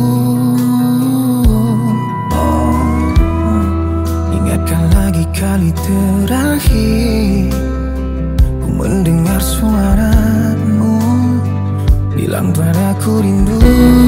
Ingatkan lagi kali terakhir ku mendengar suaramu bilang padaku rindu.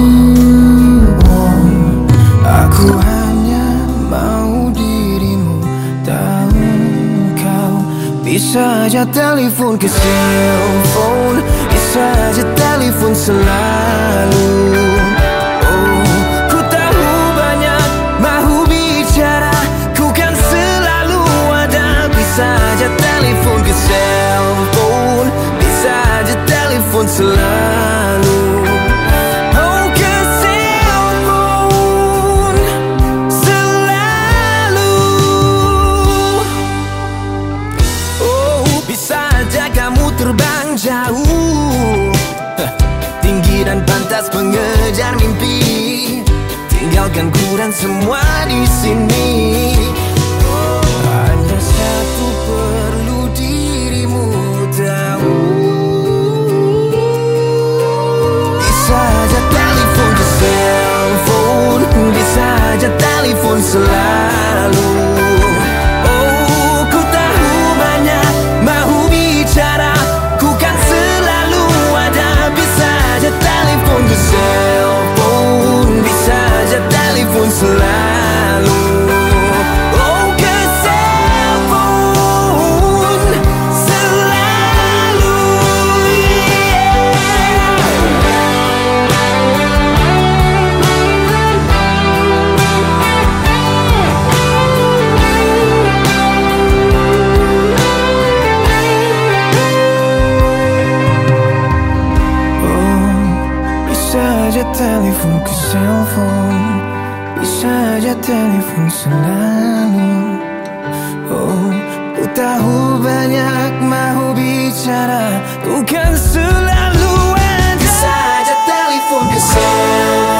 Aku hanya mau dirimu tahu, kau bisa aja telepon ke cellphone, bisa aja telepon selalu. Oh, ku tahu banyak mau bicara, ku kan selalu ada. Bisa aja telepon ke cellphone, bisa aja telepon selalu. Terbang jauh, tinggi dan pantas mengejar mimpi. Tinggalkan ku dan semua di sini. Hanya satu perlu dirimu tahu, bisa aja telepon ke cellphone, bisa aja telepon selalu. Cellphone, bisa aja telepon selalu. Oh, ke cellphone selalu, bisa aja telepon ke cellphone, bisa aja telepon selalu. Oh, ku tahu banyak mau bicara, ku kan selalu ada. Bisa aja telepon ke cellphone,